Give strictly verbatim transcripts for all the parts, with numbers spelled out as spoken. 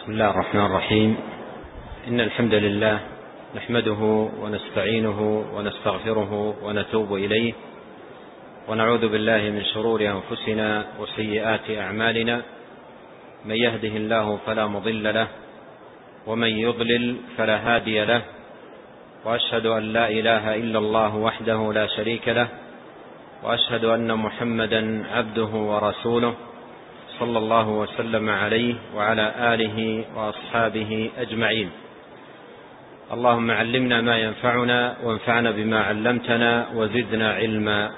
بسم الله الرحمن الرحيم. إن الحمد لله نحمده ونستعينه ونستغفره ونتوب إليه، ونعوذ بالله من شرور أنفسنا وسيئات أعمالنا. من يهده الله فلا مضل له، ومن يضلل فلا هادي له، وأشهد أن لا إله إلا الله وحده لا شريك له، وأشهد أن محمدا عبده ورسوله صلى الله وسلم عليه وعلى آله وأصحابه أجمعين. اللهم علمنا ما ينفعنا وانفعنا بما علمتنا وزدنا علما.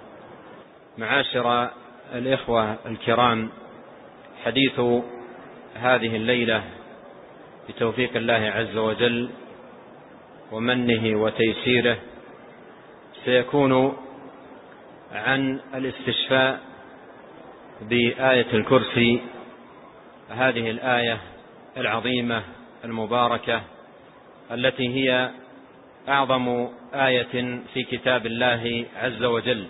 معاشر الإخوة الكرام، حديث هذه الليلة بتوفيق الله عز وجل ومنه وتيسيره سيكون عن الاستشفاء بآية الكرسي، هذه الآية العظيمة المباركة التي هي أعظم آية في كتاب الله عز وجل.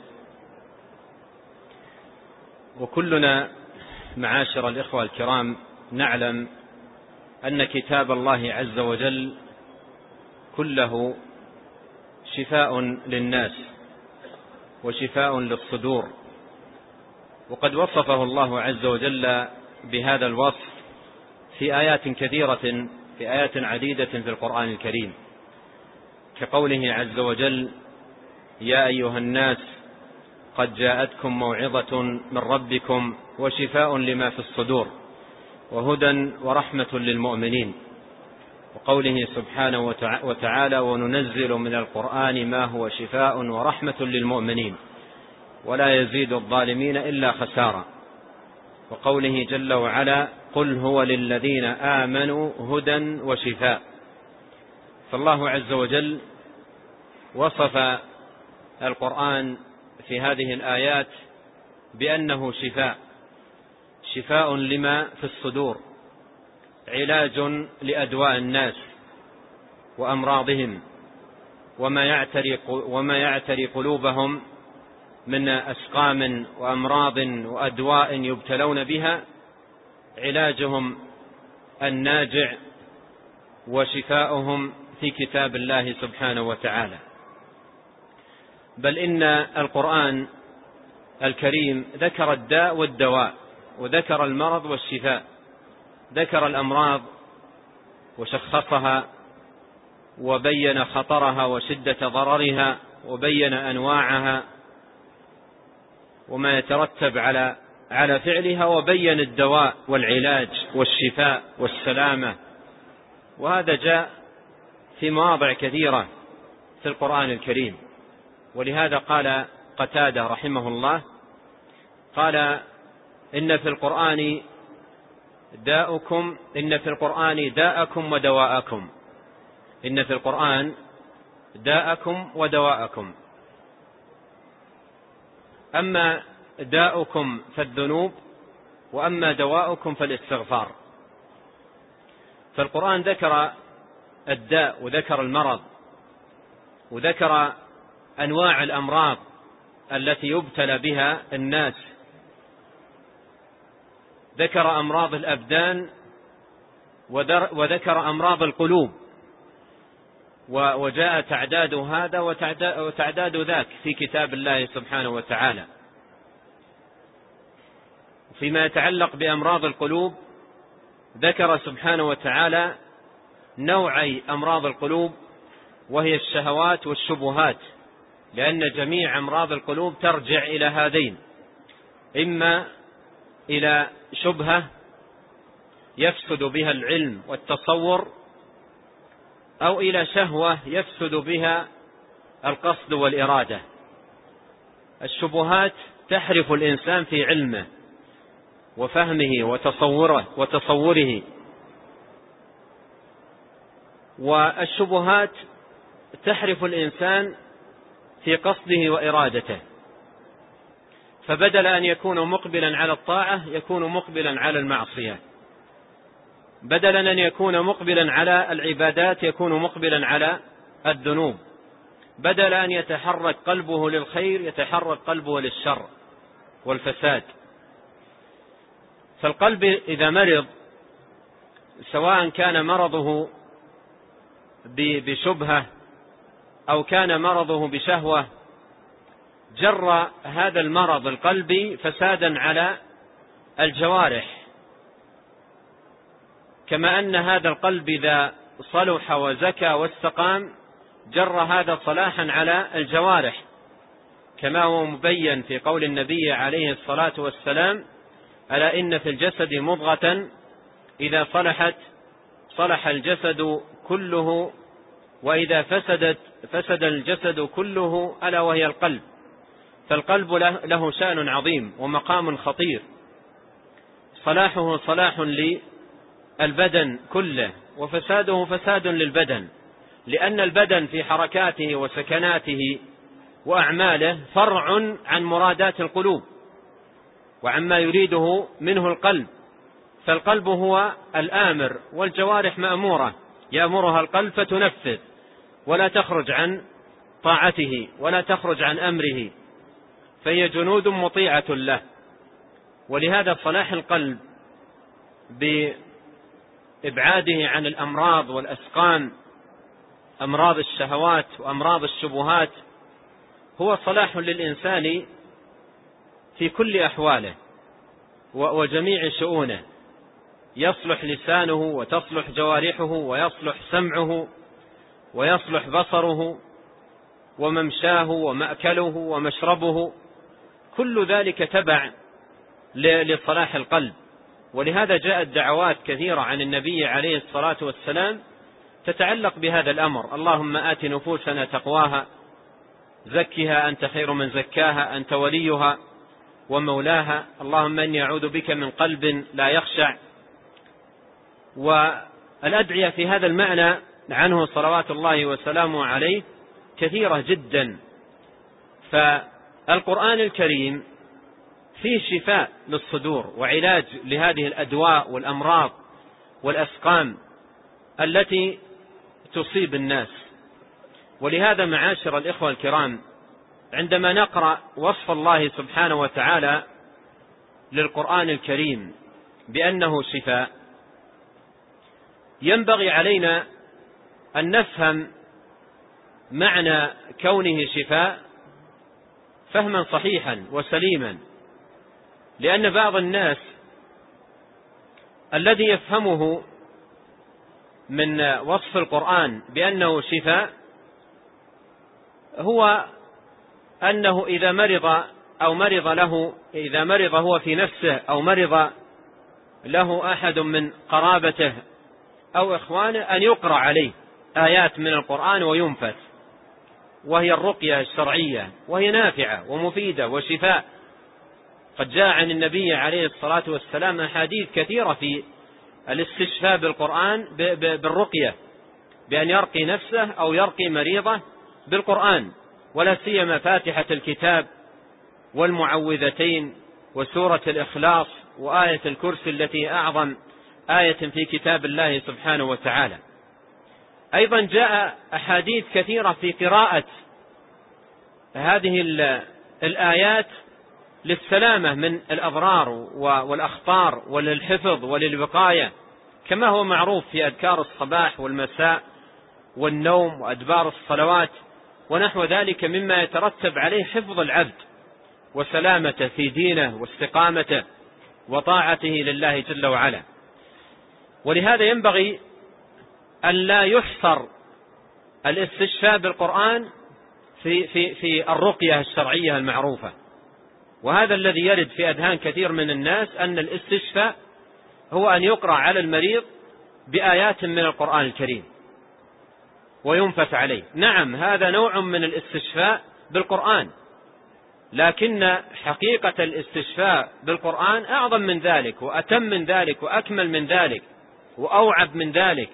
وكلنا معاشر الإخوة الكرام نعلم أن كتاب الله عز وجل كله شفاء للناس وشفاء للصدور، وقد وصفه الله عز وجل بهذا الوصف في آيات كثيرة، في آيات عديدة في القرآن الكريم، كقوله عز وجل: يا أيها الناس قد جاءتكم موعظة من ربكم وشفاء لما في الصدور وهدى ورحمة للمؤمنين. وقوله سبحانه وتعالى: وننزل من القرآن ما هو شفاء ورحمة للمؤمنين ولا يزيد الظالمين إلا خسارا. وقوله جل وعلا: قل هو للذين آمنوا هدى وشفاء. فالله عز وجل وصف القرآن في هذه الآيات بأنه شفاء، شفاء لما في الصدور، علاج لأدواء الناس وأمراضهم وما يعتري وما يعتري قلوبهم من أسقام وأمراض وأدواء يبتلون بها، علاجهم الناجع وشفاؤهم في كتاب الله سبحانه وتعالى. بل إن القرآن الكريم ذكر الداء والدواء، وذكر المرض والشفاء، ذكر الأمراض وشخصها وبين خطرها وشدة ضررها وبين أنواعها وما يترتب على على فعلها، وبين الدواء والعلاج والشفاء والسلامة. وهذا جاء في مواضع كثيرة في القرآن الكريم. ولهذا قال قتادة رحمه الله، قال: إن في القرآن داءكم إن في القرآن داءكم ودواءكم إن في القرآن داءكم ودواءكم أما داؤكم فالذنوب، وأما دواؤكم فالاستغفار. فالقرآن ذكر الداء وذكر المرض وذكر أنواع الأمراض التي يبتلى بها الناس، ذكر أمراض الأبدان وذكر أمراض القلوب، وجاء تعداد هذا وتعداد ذاك في كتاب الله سبحانه وتعالى. فيما يتعلق بأمراض القلوب ذكر سبحانه وتعالى نوعي أمراض القلوب، وهي الشهوات والشبهات، لأن جميع أمراض القلوب ترجع إلى هذين: إما إلى شبهة يفسد بها العلم والتصور، أو إلى شهوة يفسد بها القصد والإرادة. الشبهات تحرف الإنسان في علمه وفهمه وتصوره وتصوره والشبهات تحرف الإنسان في قصده وإرادته، فبدل أن يكون مقبلا على الطاعة يكون مقبلا على المعصية، بدلا أن يكون مقبلا على العبادات يكون مقبلا على الذنوب، بدل أن يتحرك قلبه للخير يتحرك قلبه للشر والفساد. فالقلب إذا مرض سواء كان مرضه بشبهة أو كان مرضه بشهوة، جر هذا المرض القلبي فسادا على الجوارح، كما أن هذا القلب إذا صلح وزكى واستقام جر هذا صلاحا على الجوارح، كما هو مبين في قول النبي عليه الصلاة والسلام: ألا إن في الجسد مضغة إذا صلحت صلح الجسد كله، وإذا فسدت فسد الجسد كله، ألا وهي القلب. فالقلب له شأن عظيم ومقام خطير، صلاحه صلاح للبدن كله، وفساده فساد للبدن، لأن البدن في حركاته وسكناته وأعماله فرع عن مرادات القلوب وعما يريده منه القلب، فالقلب هو الآمر والجوارح مأمورة، يأمرها القلب فتنفذ ولا تخرج عن طاعته ولا تخرج عن أمره، فهي جنود مطيعة له. ولهذا صلاح القلب بإبعاده عن الأمراض والأسقام، أمراض الشهوات وأمراض الشبهات، هو صلاح للإنسان في كل أحواله وجميع شؤونه، يصلح لسانه وتصلح جوارحه ويصلح سمعه ويصلح بصره وممشاه ومأكله ومشربه، كل ذلك تبع لصلاح القلب. ولهذا جاءت دعوات كثيرة عن النبي عليه الصلاة والسلام تتعلق بهذا الأمر: اللهم آت نفوسنا تقواها، زكها أنت خير من زكاها، أنت وليها ومولاها، اللهم إني أعوذ بك من قلب لا يخشع. والأدعية في هذا المعنى عنه صلوات الله وسلامه عليه كثيرة جدا. فالقرآن الكريم فيه شفاء للصدور وعلاج لهذه الأدواء والأمراض والأسقام التي تصيب الناس. ولهذا معاشر الإخوة الكرام، عندما نقرأ وصف الله سبحانه وتعالى للقرآن الكريم بأنه شفاء، ينبغي علينا أن نفهم معنى كونه شفاء فهما صحيحا وسليما، لأن بعض الناس الذي يفهمه من وصف القرآن بأنه شفاء هو أنه إذا مرض أو مرض له إذا مرض هو في نفسه أو مرض له أحد من قرابته أو إخوانه أن يقرأ عليه آيات من القرآن وينفث، وهي الرقية الشرعية، وهي نافعة ومفيدة وشفاء. قد جاء عن النبي عليه الصلاة والسلام أحاديث كثيرة في الاستشفاء بالقرآن بالرقية، بأن يرقي نفسه أو يرقي مريضه بالقرآن، ولا سيما فاتحة الكتاب والمعوذتين وسورة الإخلاص وآية الكرسي التي أعظم آية في كتاب الله سبحانه وتعالى. أيضا جاء أحاديث كثيرة في قراءة هذه الآيات للسلامة من الأضرار والأخطار وللحفظ وللوقاية، كما هو معروف في أذكار الصباح والمساء والنوم وأدبار الصلوات ونحو ذلك، مما يترتب عليه حفظ العبد وسلامته في دينه واستقامته وطاعته لله جل وعلا. ولهذا ينبغي أن لا يحصر الاستشفاء بالقرآن في, في, في الرقية الشرعية المعروفة، وهذا الذي يرد في أذهان كثير من الناس أن الاستشفاء هو أن يقرأ على المريض بآيات من القرآن الكريم وينفث عليه. نعم، هذا نوع من الاستشفاء بالقرآن، لكن حقيقة الاستشفاء بالقرآن أعظم من ذلك وأتم من ذلك وأكمل من ذلك وأوعب من ذلك.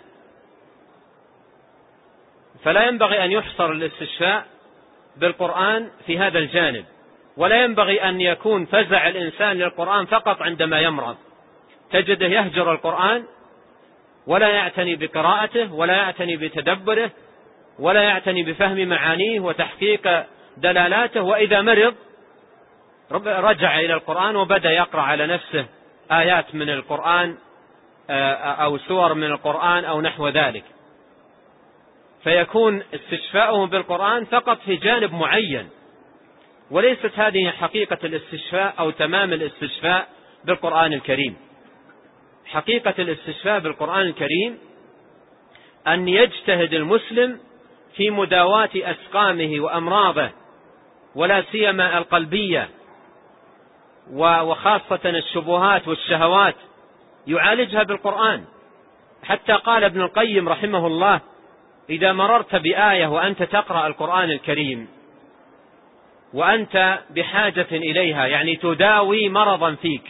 فلا ينبغي أن يحصر الاستشفاء بالقرآن في هذا الجانب، ولا ينبغي أن يكون فزع الإنسان للقرآن فقط عندما يمرض، تجده يهجر القرآن ولا يعتني بقراءته ولا يعتني بتدبره ولا يعتني بفهم معانيه وتحقيق دلالاته، وإذا مرض رجع إلى القرآن وبدأ يقرأ على نفسه آيات من القرآن أو سور من القرآن أو نحو ذلك، فيكون استشفاؤهم بالقرآن فقط في جانب معين، وليست هذه حقيقة الاستشفاء أو تمام الاستشفاء بالقرآن الكريم. حقيقة الاستشفاء بالقرآن الكريم أن يجتهد المسلم في مداواة أسقامه وأمراضه، ولا سيما القلبية وخاصة الشبهات والشهوات، يعالجها بالقرآن. حتى قال ابن القيم رحمه الله: إذا مررت بآية وأنت تقرأ القرآن الكريم وأنت بحاجة إليها، يعني تداوي مرضا فيك،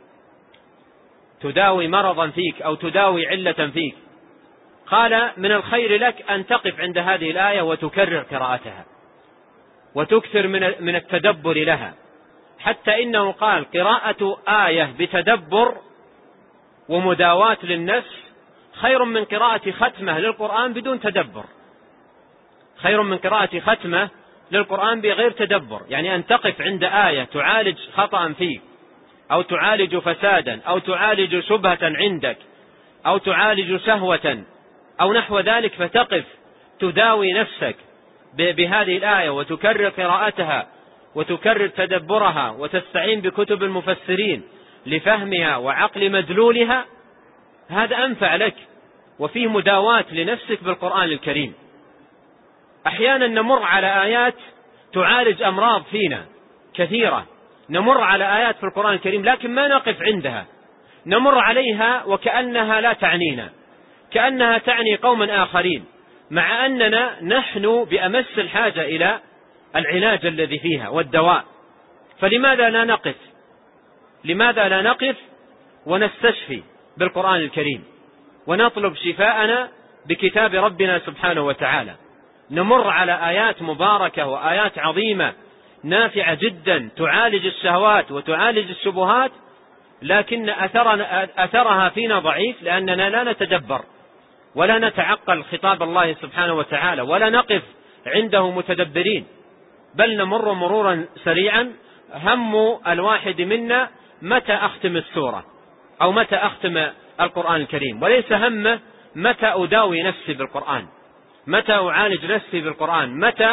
تداوي مرضا فيك أو تداوي علة فيك، قال من الخير لك أن تقف عند هذه الآية وتكرر قراءتها وتكثر من التدبر لها، حتى إنه قال: قراءة آية بتدبر ومداواة للنفس خير من قراءة ختمة للقرآن بدون تدبر، خير من قراءة ختمة للقرآن بغير تدبر. يعني أن تقف عند آية تعالج خطأ فيك، أو تعالج فسادا، أو تعالج شبهة عندك، أو تعالج شهوة أو نحو ذلك، فتقف تداوي نفسك بهذه الآية وتكرر قراءتها وتكرر تدبرها وتستعين بكتب المفسرين لفهمها وعقل مدلولها، هذا أنفع لك وفيه مداواة لنفسك بالقرآن الكريم. أحيانا نمر على آيات تعالج أمراض فينا كثيرة، نمر على آيات في القرآن الكريم لكن ما نقف عندها، نمر عليها وكأنها لا تعنينا، كأنها تعني قوما آخرين، مع أننا نحن بأمس الحاجة إلى العلاج الذي فيها والدواء. فلماذا لا نقف لماذا لا نقف ونستشفي بالقرآن الكريم ونطلب شفاءنا بكتاب ربنا سبحانه وتعالى؟ نمر على آيات مباركة وآيات عظيمة نافعة جدا تعالج الشهوات وتعالج الشبهات، لكن أثرنا أثرها فينا ضعيف، لأننا لا نتدبر ولا نتعقل خطاب الله سبحانه وتعالى ولا نقف عنده متدبرين، بل نمر مرورا سريعا. هم الواحد منا متى أختم السورة أو متى أختم القرآن الكريم، وليس همه متى أداوي نفسي بالقرآن، متى أعالج نفسي بالقرآن، متى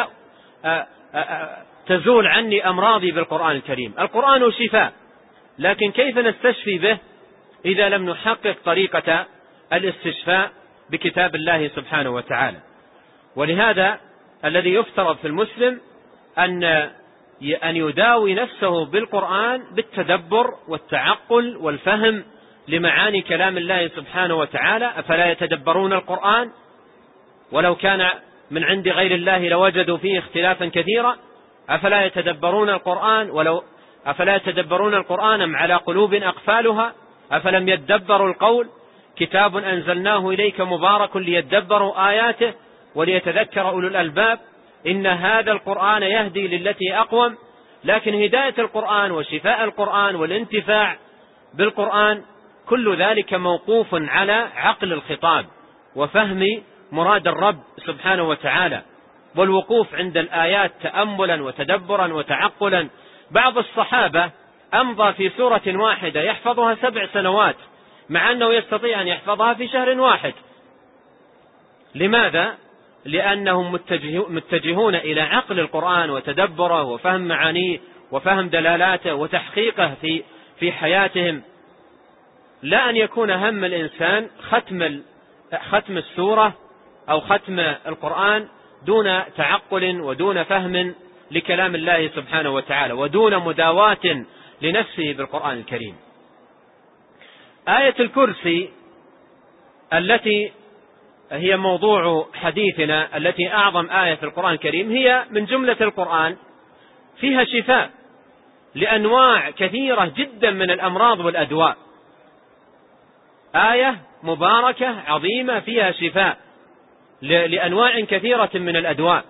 تزول عني أمراضي بالقرآن الكريم. القرآن شفاء، لكن كيف نستشفي به إذا لم نحقق طريقة الاستشفاء بكتاب الله سبحانه وتعالى؟ ولهذا الذي يفترض في المسلم أن أن يداوي نفسه بالقرآن بالتدبر والتعقل والفهم لمعاني كلام الله سبحانه وتعالى. أفلا يتدبرون القرآن ولو كان من عند غير الله لوجدوا فيه اختلافا كثيرا؟ أفلا يتدبرون القرآن ولو أفلا يتدبرون القرآن أم على قلوب أقفالها؟ أفلم يدبروا القول؟ كتاب أنزلناه إليك مبارك ليدبروا آياته وليتذكر أولو الألباب. إن هذا القرآن يهدي للتي أقوم. لكن هداية القرآن وشفاء القرآن والانتفاع بالقرآن كل ذلك موقوف على عقل الخطاب وفهم مراد الرب سبحانه وتعالى، والوقوف عند الآيات تأملا وتدبرا وتعقلا. بعض الصحابة أمضى في سورة واحدة يحفظها سبع سنوات، مع أنه يستطيع أن يحفظها في شهر واحد. لماذا؟ لأنهم متجهون إلى عقل القرآن وتدبره وفهم معانيه وفهم دلالاته وتحقيقه في في حياتهم، لا أن يكون هم الإنسان ختم ختم السورة أو ختم القرآن دون تعقل ودون فهم لكلام الله سبحانه وتعالى ودون مداواة لنفسه بالقرآن الكريم. آية الكرسي التي هي موضوع حديثنا، التي أعظم آية في القرآن الكريم، هي من جملة القرآن، فيها شفاء لأنواع كثيرة جدا من الأمراض والأدواء. آية مباركة عظيمة فيها شفاء لأنواع كثيرة من الأدواء.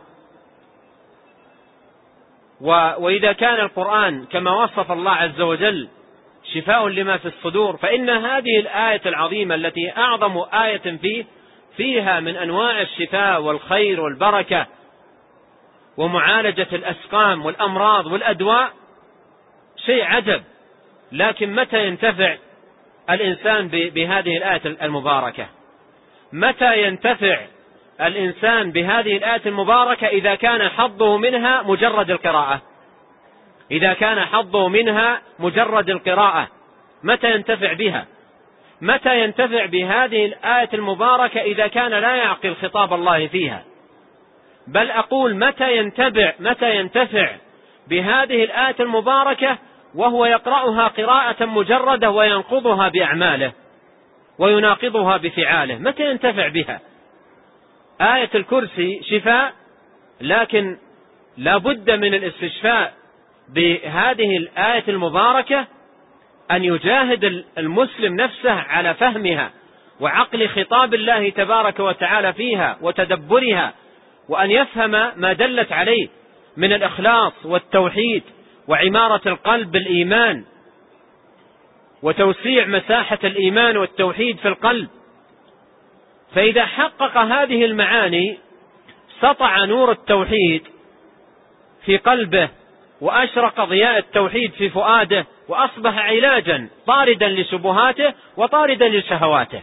وإذا كان القرآن كما وصف الله عز وجل شفاء لما في الصدور، فإن هذه الآية العظيمة التي أعظم آية فيه فيها من أنواع الشفاء والخير والبركة ومعالجة الأسقام والأمراض والأدواء شيء عجب. لكن متى ينتفع الإنسان بهذه الآية المباركة؟ متى ينتفع الإنسان بهذه الآية المباركة؟ إذا كان حظه منها مجرد القراءة. إذا كان حظه منها مجرد القراءة متى ينتفع بها؟ متى ينتفع بهذه الآية المباركة؟ إذا كان لا يعقل خطاب الله فيها. بل أقول متى ينتفع متى ينتفع بهذه الآية المباركة وهو يقرأها قراءة مجردة وينقضها بأعماله ويناقضها بفعاله؟ متى ينتفع بها؟ آية الكرسي شفاء، لكن لا بد من الاستشفاء بهذه الآية المباركة أن يجاهد المسلم نفسه على فهمها وعقل خطاب الله تبارك وتعالى فيها وتدبرها، وأن يفهم ما دلت عليه من الإخلاص والتوحيد وعمارة القلب بالإيمان وتوسيع مساحة الإيمان والتوحيد في القلب. فإذا حقق هذه المعاني سطع نور التوحيد في قلبه وأشرق ضياء التوحيد في فؤاده، وأصبح علاجا طاردا لشبهاته وطاردا لشهواته.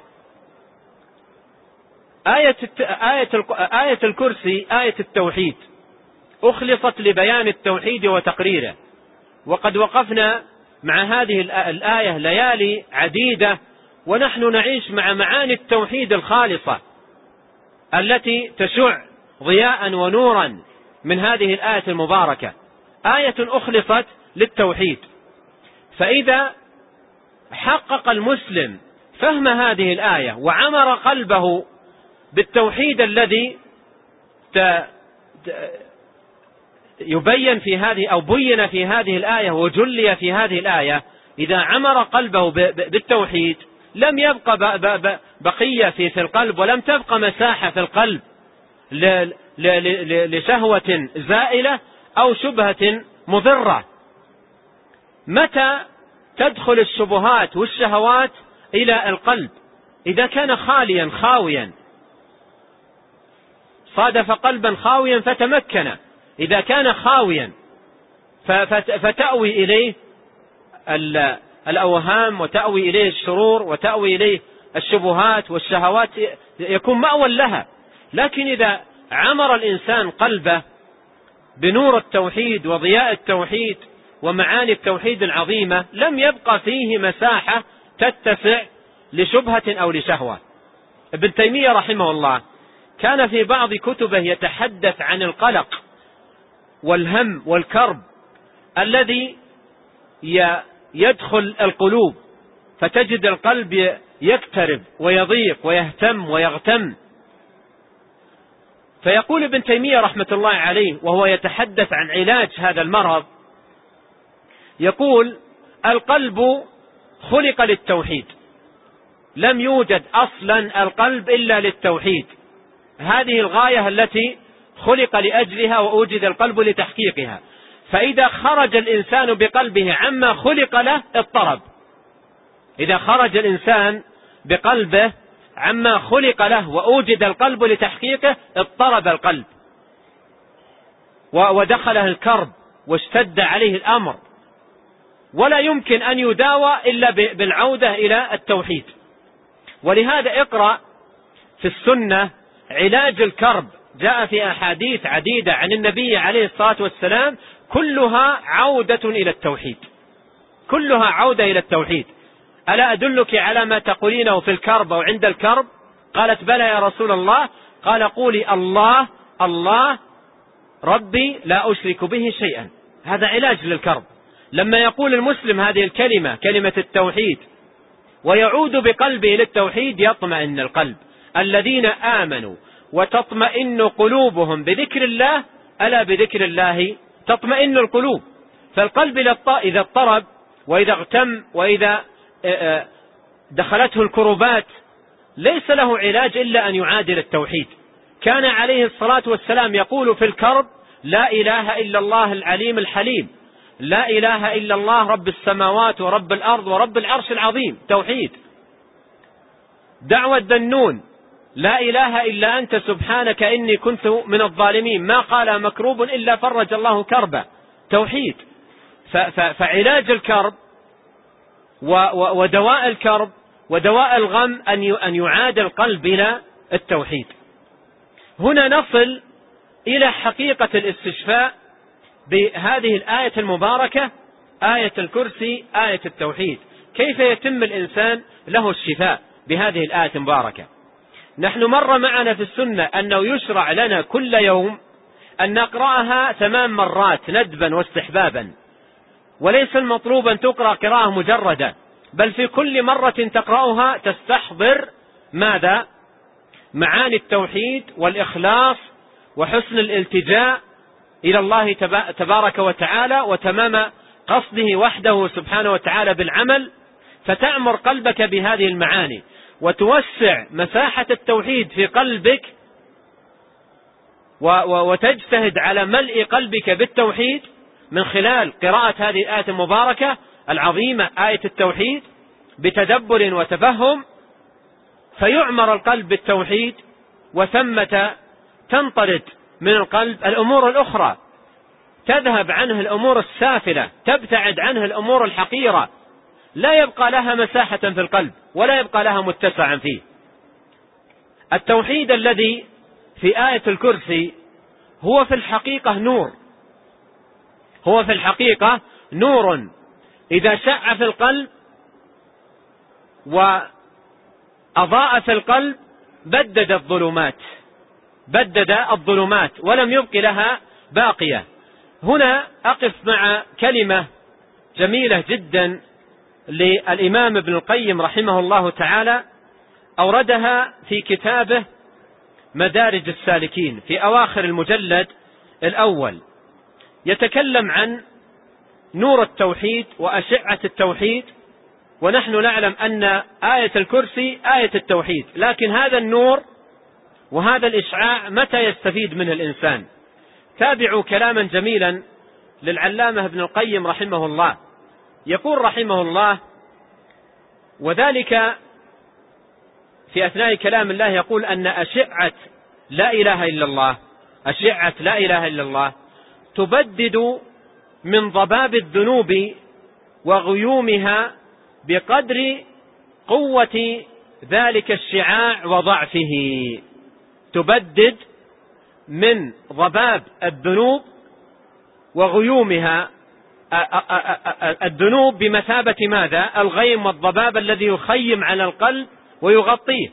آية آية آية الكرسي آية التوحيد أخلصت لبيان التوحيد وتقريره، وقد وقفنا مع هذه الآية ليالي عديدة ونحن نعيش مع معاني التوحيد الخالصة التي تشع ضياء ونورا من هذه الآية المباركة. آية أخلصت للتوحيد. فإذا حقق المسلم فهم هذه الآية وعمر قلبه بالتوحيد الذي يبين في هذه أو بين في هذه الآية وجلي في هذه الآية، إذا عمر قلبه بالتوحيد لم يبقى بقية في القلب، ولم تبقى مساحة في القلب لشهوة زائلة أو شبهة مضرة. متى تدخل الشبهات والشهوات إلى القلب؟ إذا كان خاليا خاويا، صادف قلبا خاويا فتمكن. إذا كان خاويا فتأوي إليه الأوهام وتأوي إليه الشرور وتأوي إليه الشبهات والشهوات، يكون مأوى لها. لكن إذا عمر الإنسان قلبه بنور التوحيد وضياء التوحيد ومعاني التوحيد العظيمة، لم يبقى فيه مساحة تتسع لشبهة أو لشهوة. ابن تيمية رحمه الله كان في بعض كتبه يتحدث عن القلق والهم والكرب الذي يدخل القلوب، فتجد القلب يكترب ويضيق ويهتم ويغتم. فيقول ابن تيمية رحمة الله عليه وهو يتحدث عن علاج هذا المرض، يقول: القلب خلق للتوحيد، لم يوجد أصلا القلب إلا للتوحيد، هذه الغاية التي خلق لأجلها وأوجد القلب لتحقيقها. فإذا خرج الإنسان بقلبه عما خلق له اضطرب. إذا خرج الإنسان بقلبه عما خلق له وأوجد القلب لتحقيقه اضطرب القلب ودخله الكرب واشتد عليه الأمر، ولا يمكن أن يداوى إلا بالعودة إلى التوحيد. ولهذا اقرأ في السنة علاج الكرب، جاء في أحاديث عديدة عن النبي عليه الصلاة والسلام كلها عودة إلى التوحيد، كلها عودة إلى التوحيد. ألا أدلك على ما تقولينه في الكرب أو عند الكرب؟ قالت: بلى يا رسول الله. قال: قولي الله الله ربي لا أشرك به شيئا. هذا علاج للكرب. لما يقول المسلم هذه الكلمة، كلمة التوحيد، ويعود بقلبه للتوحيد، يطمئن القلب. الذين آمنوا وتطمئن قلوبهم بذكر الله، ألا بذكر الله تطمئن القلوب. فالقلب إذا اضطرب وإذا اغتم وإذا دخلته الكربات ليس له علاج إلا أن يعادل التوحيد. كان عليه الصلاة والسلام يقول في الكرب: لا إله إلا الله العليم الحليم، لا إله إلا الله رب السماوات ورب الأرض ورب العرش العظيم، توحيد. دعوة ذنون: لا إله إلا أنت سبحانك إني كنت من الظالمين، ما قال مكروب إلا فرج الله كربه، توحيد. فعلاج الكرب ودواء الكرب ودواء الغم أن يعاد القلب إلى التوحيد. هنا نصل إلى حقيقة الاستشفاء بهذه الآية المباركة، آية الكرسي، آية التوحيد. كيف يتم الإنسان له الشفاء بهذه الآية المباركة؟ نحن مر معنا في السنة أنه يشرع لنا كل يوم أن نقرأها ثمان مرات ندبا واستحبابا، وليس المطلوب أن تقرأ قراءة مجردة، بل في كل مرة تقرأها تستحضر ماذا؟ معاني التوحيد والإخلاص وحسن الالتجاء إلى الله تبارك وتعالى وتمام قصده وحده سبحانه وتعالى بالعمل، فتعمر قلبك بهذه المعاني وتوسع مساحة التوحيد في قلبك وتجتهد على ملء قلبك بالتوحيد من خلال قراءة هذه الآية المباركة العظيمة، آية التوحيد، بتدبر وتفهم، فيعمر القلب بالتوحيد، وثمة تنطرد من القلب الأمور الأخرى، تذهب عنه الأمور السافلة، تبتعد عنه الأمور الحقيرة، لا يبقى لها مساحة في القلب ولا يبقى لها متسعا فيه. التوحيد الذي في آية الكرسي هو في الحقيقة نور، هو في الحقيقة نور إذا شع في القلب وأضاء في القلب بدد الظلمات، بدد الظلمات ولم يبق لها باقية. هنا أقف مع كلمة جميلة جدا للإمام ابن القيم رحمه الله تعالى، أوردها في كتابه مدارج السالكين في أواخر المجلد الأول، يتكلم عن نور التوحيد وأشعة التوحيد. ونحن نعلم أن آية الكرسي آية التوحيد، لكن هذا النور وهذا الإشعاع متى يستفيد منه الإنسان؟ تابعوا كلاما جميلا للعلامة ابن القيم رحمه الله، يقول رحمه الله: وذلك في أثناء كلام الله يقول أن أشعة لا إله إلا الله، أشعة لا إله إلا الله تبدد من ضباب الذنوب وغيومها بقدر قوة ذلك الشعاع وضعفه. تبدد من ضباب الذنوب وغيومها، الذنوب بمثابة ماذا؟ الغيم والضباب الذي يخيم على القلب ويغطيه.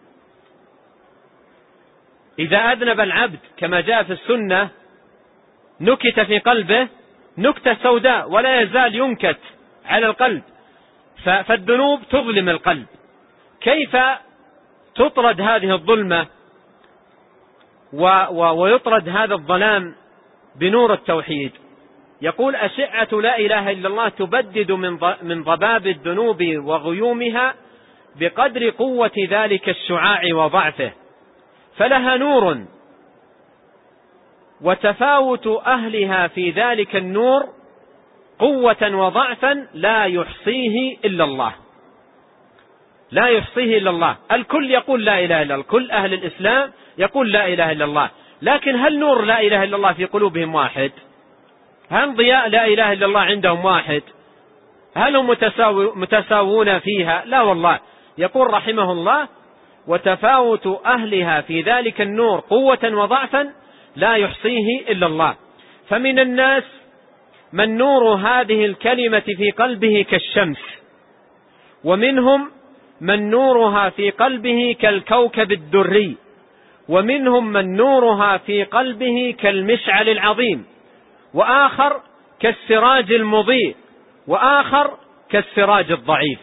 إذا أذنب العبد كما جاء في السنة نكت في قلبه نكتة سوداء ولا يزال ينكت على القلب، فالذنوب تظلم القلب. كيف تطرد هذه الظلمة ويطرد هذا الظلام؟ بنور التوحيد. يقول: أشعة لا إله إلا الله تبدد من ضباب الذنوب وغيومها بقدر قوة ذلك الشعاع وضعفه، فلها نور، وتفاوت أهلها في ذلك النور قوة وضعفا لا يحصيه إلا الله، لا يحصيه إلا الله. الكل يقول لا إله إلا الله، كل أهل الإسلام يقول لا إله إلا الله، لكن هل نور لا إله إلا الله في قلوبهم واحد؟ هل ضياء لا إله إلا الله عندهم واحد؟ هل هم متساو... متساوون فيها؟ لا والله. يقول رحمه الله: وتفاوت أهلها في ذلك النور قوة وضعفا لا يحصيه إلا الله. فمن الناس من نور هذه الكلمة في قلبه كالشمس، ومنهم من نورها في قلبه كالكوكب الدري، ومنهم من نورها في قلبه كالمشعل العظيم، وآخر كالسراج المضيء، وآخر كالسراج الضعيف.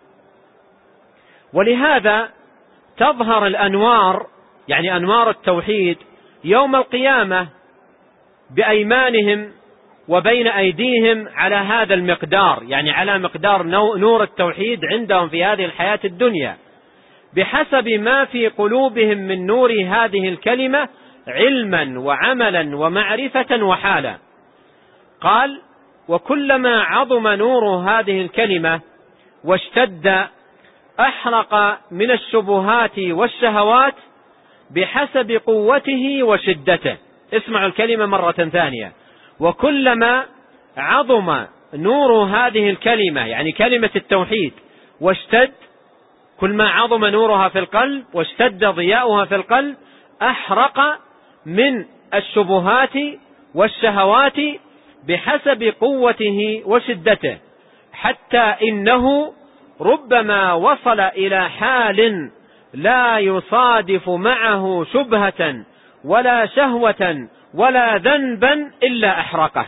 ولهذا تظهر الأنوار، يعني أنوار التوحيد، يوم القيامة بأيمانهم وبين أيديهم على هذا المقدار، يعني على مقدار نور التوحيد عندهم في هذه الحياة الدنيا، بحسب ما في قلوبهم من نور هذه الكلمة علما وعملا ومعرفة وحالا. قال: وكلما عظم نور هذه الكلمة واشتد أحرق من الشبهات والشهوات بحسب قوته وشدته. اسمعوا الكلمة مرة ثانية: وكلما عظم نور هذه الكلمة يعني كلمة التوحيد واشتد، كل ما عظم نورها في القلب واشتد ضياؤها في القلب أحرق من الشبهات والشهوات بحسب قوته وشدته، حتى إنه ربما وصل إلى حال لا يصادف معه شبهة ولا شهوة ولا ذنبا إلا أحرقه.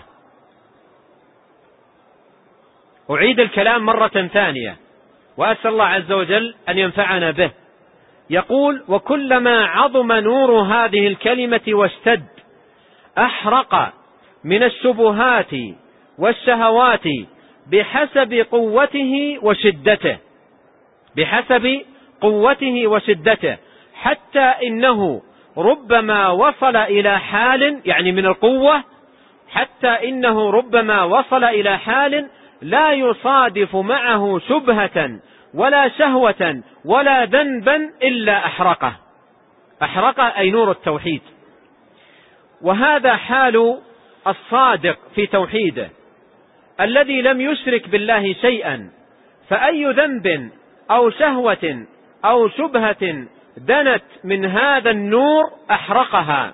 أعيد الكلام مرة ثانية وأسأل الله عز وجل أن ينفعنا به. يقول: وكلما عظم نور هذه الكلمة واشتد أحرق من الشبهات والشهوات بحسب قوته وشدته، بحسب قوته وشدته، حتى إنه ربما وصل إلى حال يعني من القوة، حتى إنه ربما وصل إلى حال لا يصادف معه شبهة ولا شهوة ولا ذنبا إلا أحرقه. أحرقه أي نور التوحيد. وهذا حال الصادق في توحيده الذي لم يشرك بالله شيئا، فأي ذنب أو شهوة أو شبهة دنت من هذا النور أحرقها.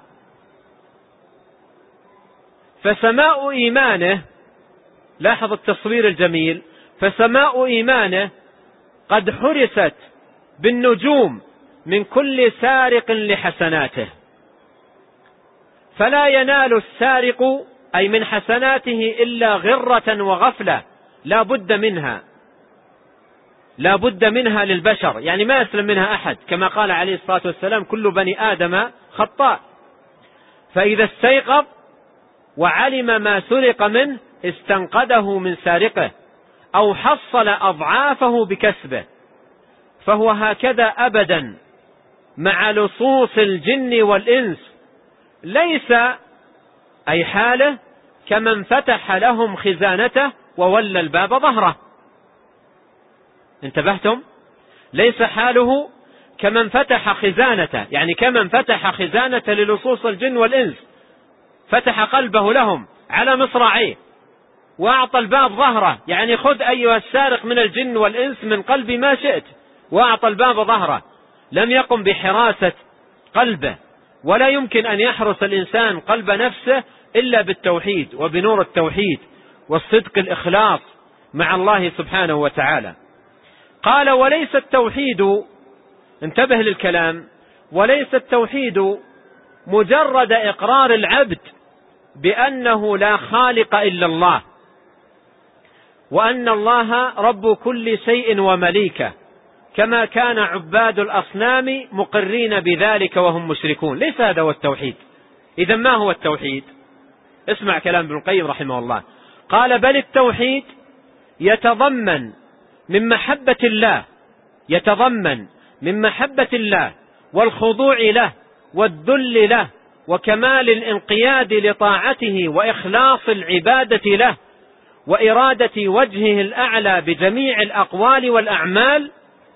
فسماء إيمانه، لاحظ التصوير الجميل، فسماء إيمانه قد حرست بالنجوم من كل سارق لحسناته، فلا ينال السارق أي من حسناته إلا غرة وغفلة لا بد منها، لا بد منها للبشر، يعني ما يسلم منها أحد، كما قال عليه الصلاة والسلام: كل بني آدم خطاء. فإذا استيقظ وعلم ما سرق منه استنقذه من سارقه أو حصل أضعافه بكسبه. فهو هكذا أبدا مع لصوص الجن والإنس، ليس أي حاله كمن فتح لهم خزانته وولى الباب ظهره. انتبهتم؟ ليس حاله كمن فتح خزانته، يعني كمن فتح خزانة للصوص الجن والإنس، فتح قلبه لهم على مصراعيه وأعطى الباب ظهره، يعني خذ أيها السارق من الجن والإنس من قلبي ما شئت، وأعطى الباب ظهره. لم يقم بحراسة قلبه، ولا يمكن أن يحرس الإنسان قلب نفسه إلا بالتوحيد وبنور التوحيد والصدق الإخلاص مع الله سبحانه وتعالى. قال: وليس التوحيد، انتبه للكلام، وليس التوحيد مجرد إقرار العبد بأنه لا خالق إلا الله، وأن الله رب كل شيء ومليكه، كما كان عباد الأصنام مقرين بذلك وهم مشركون. ليس هذا هو التوحيد. إذن ما هو التوحيد؟ اسمع كلام ابن القيم رحمه الله. قال: بل التوحيد يتضمن من محبة الله، يتضمن من محبة الله والخضوع له والذل له وكمال الانقياد لطاعته وإخلاص العبادة له وإرادة وجهه الأعلى بجميع الأقوال والأعمال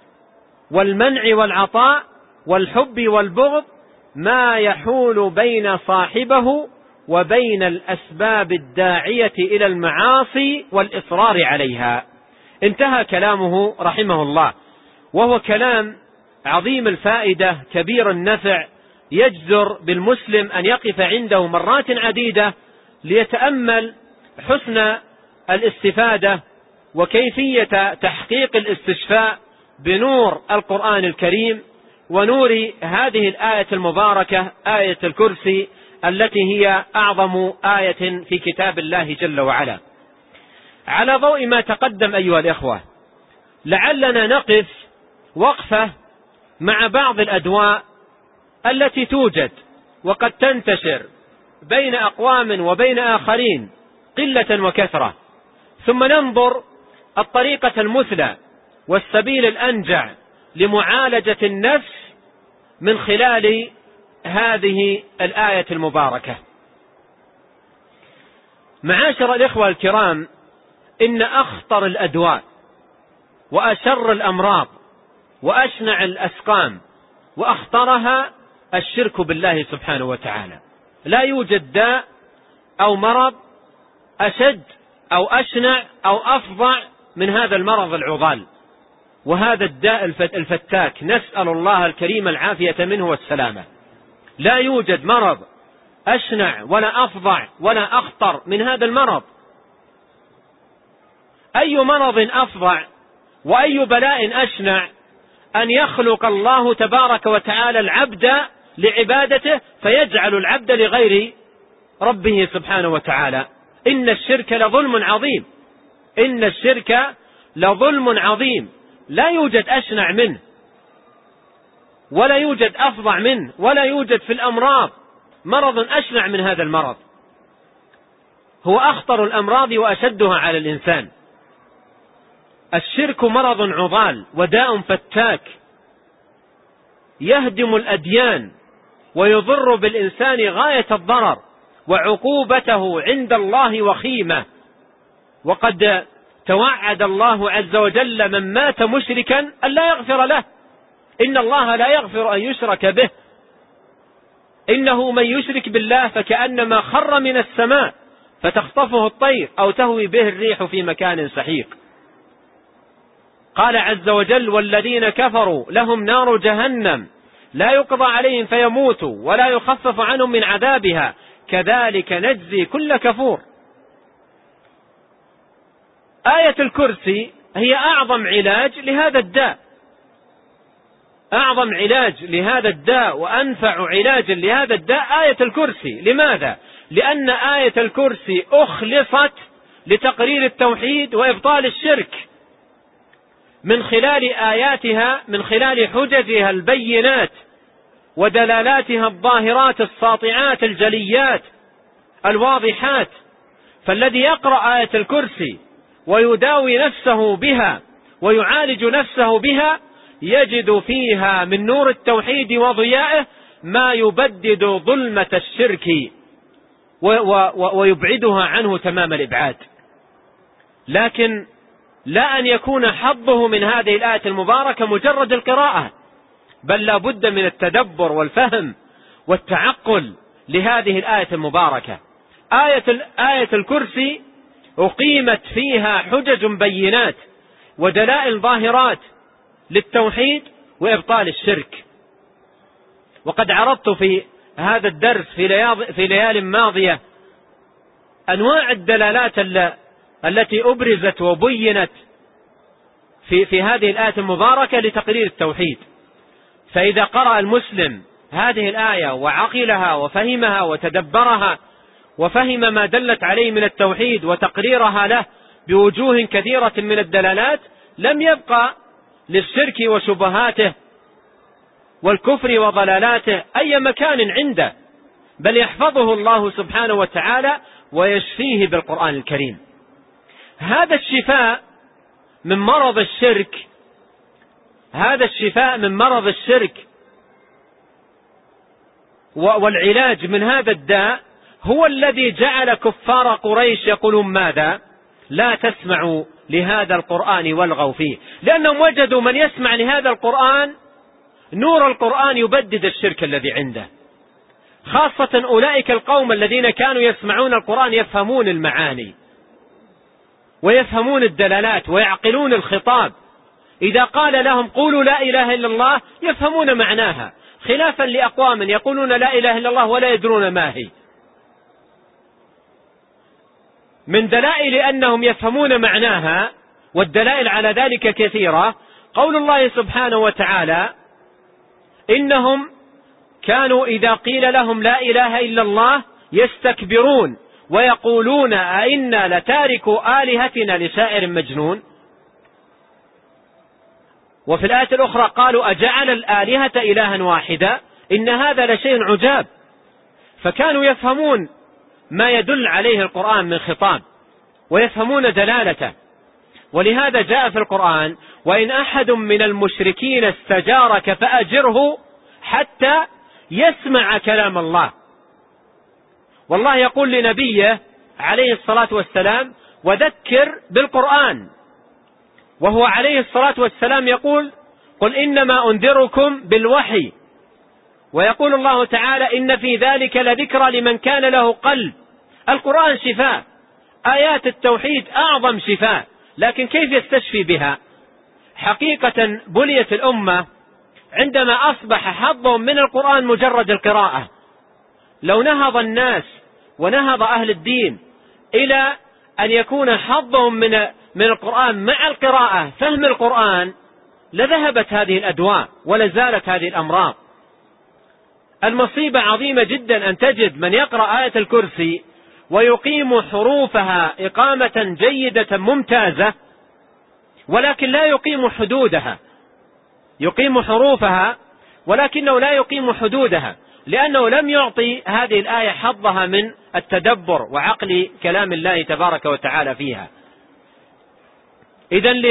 والمنع والعطاء والحب والبغض، ما يحول بين صاحبه وبين الأسباب الداعية إلى المعاصي والإصرار عليها. انتهى كلامه رحمه الله، وهو كلام عظيم الفائدة كبير النفع، يجدر بالمسلم أن يقف عنده مرات عديدة ليتأمل حسن الاستفادة وكيفية تحقيق الاستشفاء بنور القرآن الكريم ونور هذه الآية المباركة، آية الكرسي، التي هي أعظم آية في كتاب الله جل وعلا. على ضوء ما تقدم أيها الإخوة، لعلنا نقف وقفة مع بعض الأدواء التي توجد وقد تنتشر بين أقوام وبين آخرين قلة وكثرة، ثم ننظر الطريقة المثلى والسبيل الأنجع لمعالجة النفس من خلال هذه الآية المباركة. معاشر الإخوة الكرام، إن أخطر الأدواء وأشر الأمراض وأشنع الأسقام وأخطرها الشرك بالله سبحانه وتعالى. لا يوجد داء أو مرض أشد أو أشنع أو أفظع من هذا المرض العضال وهذا الداء الفتاك، نسأل الله الكريم العافية منه والسلامة. لا يوجد مرض أشنع ولا أفظع ولا أخطر من هذا المرض. أي مرض أفظع وأي بلاء أشنع أن يخلق الله تبارك وتعالى العبد لعبادته فيجعل العبد لغير ربه سبحانه وتعالى. إن الشرك لظلم عظيم، إن الشرك لظلم عظيم، لا يوجد أشنع منه ولا يوجد أفظع منه ولا يوجد في الأمراض مرض أشنع من هذا المرض. هو أخطر الأمراض وأشدها على الإنسان. الشرك مرض عضال وداء فتاك يهدم الأديان ويضر بالإنسان غاية الضرر، وعقوبته عند الله وخيمة. وقد توعد الله عز وجل من مات مشركا أن لا يغفر له، إن الله لا يغفر أن يشرك به، إنه من يشرك بالله فكأنما خر من السماء فتخطفه الطير أو تهوي به الريح في مكان سحيق. قال عز وجل: والذين كفروا لهم نار جهنم لا يقضى عليهم فيموتوا ولا يخفف عنهم من عذابها كذلك نجزي كل كفور. آية الكرسي هي أعظم علاج لهذا الداء، أعظم علاج لهذا الداء وأنفع علاج لهذا الداء آية الكرسي. لماذا؟ لأن آية الكرسي أخلصت لتقرير التوحيد وإبطال الشرك من خلال آياتها، من خلال حججها البينات ودلالاتها الظاهرات الساطعات الجليات الواضحات. فالذي يقرأ آية الكرسي ويداوي نفسه بها ويعالج نفسه بها يجد فيها من نور التوحيد وضيائه ما يبدد ظلمة الشرك ويبعدها عنه تمام الإبعاد. لكن لا أن يكون حظه من هذه الآية المباركة مجرد القراءة، بل لا بد من التدبر والفهم والتعقل لهذه الآية المباركة. آية, آية الكرسي أقيمت فيها حجج بينات ودلائل ظاهرات للتوحيد وإبطال الشرك. وقد عرضت في هذا الدرس في ليال ماضية أنواع الدلالات التي أبرزت وبينت في, في هذه الآية المباركة لتقرير التوحيد. فإذا قرأ المسلم هذه الآية وعقلها وفهمها وتدبرها وفهم ما دلت عليه من التوحيد وتقريرها له بوجوه كثيرة من الدلالات لم يبقى للشرك وشبهاته والكفر وضلالاته أي مكان عنده، بل يحفظه الله سبحانه وتعالى ويشفيه بالقرآن الكريم. هذا الشفاء من مرض الشرك، هذا الشفاء من مرض الشرك والعلاج من هذا الداء هو الذي جعل كفار قريش يقولون ماذا؟ لا تسمعوا لهذا القرآن والغوا فيه، لأنهم وجدوا من يسمع لهذا القرآن نور القرآن يبدد الشرك الذي عنده، خاصة أولئك القوم الذين كانوا يسمعون القرآن يفهمون المعاني ويفهمون الدلالات ويعقلون الخطاب. إذا قال لهم قولوا لا إله إلا الله يفهمون معناها، خلافا لأقوام يقولون لا إله إلا الله ولا يدرون ما هي. من دلائل أنهم يفهمون معناها والدلائل على ذلك كثيرة قول الله سبحانه وتعالى: إنهم كانوا إذا قيل لهم لا إله إلا الله يستكبرون ويقولون أئنا لتاركوا آلهتنا لشاعر مجنون. وفي الآية الأخرى قالوا أجعل الآلهة إلها واحدا إن هذا لشيء عجاب. فكانوا يفهمون ما يدل عليه القرآن من خطاب ويفهمون دلالته. ولهذا جاء في القرآن: وإن أحد من المشركين استجارك فأجره حتى يسمع كلام الله. والله يقول لنبيه عليه الصلاة والسلام: وذكر بالقرآن، وهو عليه الصلاة والسلام يقول: قل إنما أنذركم بالوحي. ويقول الله تعالى: إن في ذلك لذكرى لمن كان له قلب. القرآن شفاء، آيات التوحيد أعظم شفاء، لكن كيف يستشفي بها؟ حقيقة بليت الأمة عندما أصبح حظهم من القرآن مجرد القراءة. لو نهض الناس ونهض أهل الدين إلى أن يكون حظهم من من القرآن مع القراءة فهم القرآن لذهبت هذه الأدواء ولزالت هذه الأمراض. المصيبة عظيمة جدا أن تجد من يقرأ آية الكرسي ويقيم حروفها إقامة جيدة ممتازة، ولكن لا يقيم حدودها، يقيم حروفها ولكنه لا يقيم حدودها، لأنه لم يعطي هذه الآية حظها من التدبر وعقل كلام الله تبارك وتعالى فيها. إذن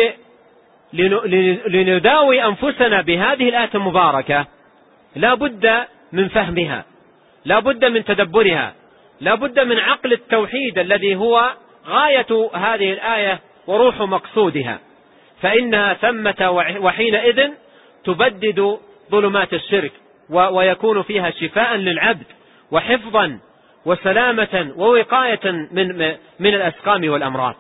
لنداوي أنفسنا بهذه الآية المباركة لا بد من فهمها، لا بد من تدبرها، لا بد من عقل التوحيد الذي هو غاية هذه الآية وروح مقصودها، فإنها ثمة وحينئذ تبدد ظلمات الشرك ويكون فيها شفاء للعبد وحفظا وسلامة ووقاية من من الأسقام والأمراض.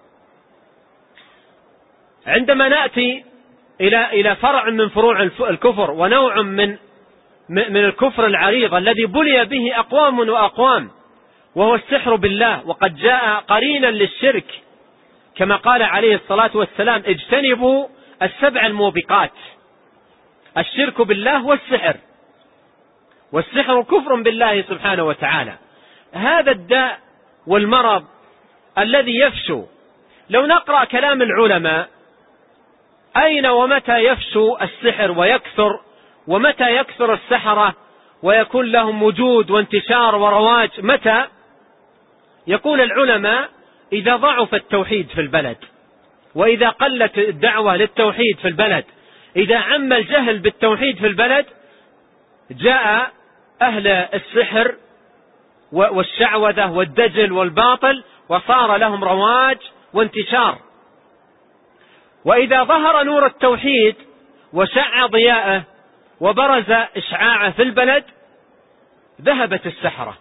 عندما نأتي إلى إلى فرع من فروع الكفر ونوع من من الكفر العريض الذي بلي به أقوام وأقوام، وهو السحر بالله، وقد جاء قرينا للشرك كما قال عليه الصلاة والسلام: اجتنبوا السبع الموبقات. الشرك بالله والسحر، والسحر كفر بالله سبحانه وتعالى. هذا الداء والمرض الذي يفشو، لو نقرأ كلام العلماء أين ومتى يفشو السحر ويكثر، ومتى يكثر السحرة ويكون لهم وجود وانتشار ورواج؟ متى؟ يقول العلماء: إذا ضعف التوحيد في البلد، وإذا قلت الدعوة للتوحيد في البلد، إذا عم الجهل بالتوحيد في البلد، جاء أهل السحر والشعوذة والدجل والباطل وصار لهم رواج وانتشار. وإذا ظهر نور التوحيد وشع ضياءه وبرز إشعاعه في البلد، ذهبت السحرة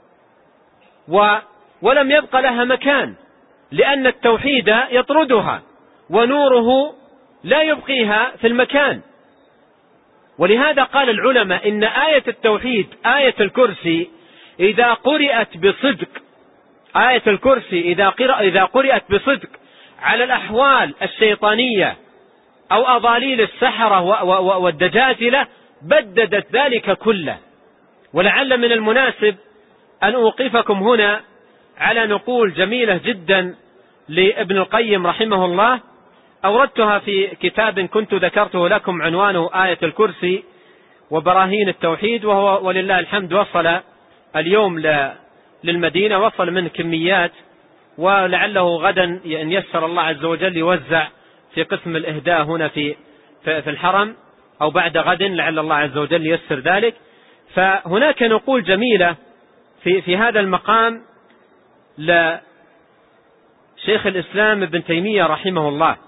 ولم يبق لها مكان، لأن التوحيد يطردها ونوره لا يبقيها في المكان. ولهذا قال العلماء إن آية التوحيد آية الكرسي إذا قرأت بصدق، آية الكرسي إذا قرأ إذا قرأت بصدق على الأحوال الشيطانية أو أضاليل السحرة والدجاجلة بددت ذلك كله. ولعل من المناسب أن أوقفكم هنا على نقول جميلة جدا لابن القيم رحمه الله، أوردتها في كتاب كنت ذكرته لكم عنوانه آية الكرسي وبراهين التوحيد، وهو ولله الحمد وصل اليوم للمدينة، وصل منه كميات، ولعله غدا أن يسر الله عز وجل يوزع في قسم الإهداء هنا في في الحرم، أو بعد غد لعل الله عز وجل يسر ذلك. فهناك نقول جميلة في في هذا المقام لشيخ الإسلام ابن تيمية رحمه الله،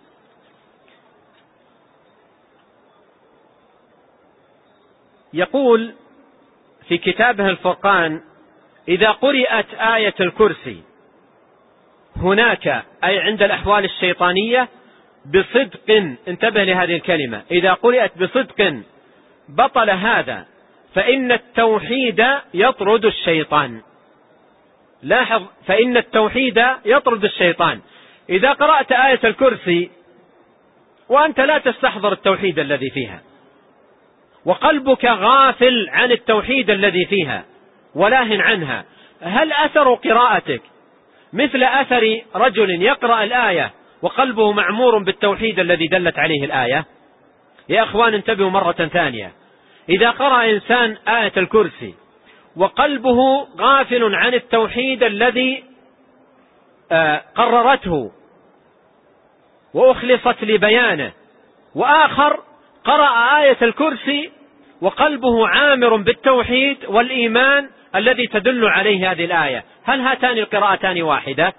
يقول في كتابه الفرقان: إذا قرأت آية الكرسي هناك، أي عند الأحوال الشيطانية، بصدق، انتبه لهذه الكلمة، إذا قرأت بصدق بطل هذا، فإن التوحيد يطرد الشيطان. لاحظ، فإن التوحيد يطرد الشيطان. إذا قرأت آية الكرسي وأنت لا تستحضر التوحيد الذي فيها، وقلبك غافل عن التوحيد الذي فيها ولاهن عنها، هل أثر قراءتك مثل أثر رجل يقرأ الآية وقلبه معمور بالتوحيد الذي دلت عليه الآية؟ يا أخوان انتبهوا مرة ثانية، إذا قرأ إنسان آية الكرسي وقلبه غافل عن التوحيد الذي قررته وأخلصت لبيانه، وآخر قرأ آية الكرسي وقلبه عامر بالتوحيد والإيمان الذي تدل عليه هذه الآية، هل هاتان القراءتان واحدة؟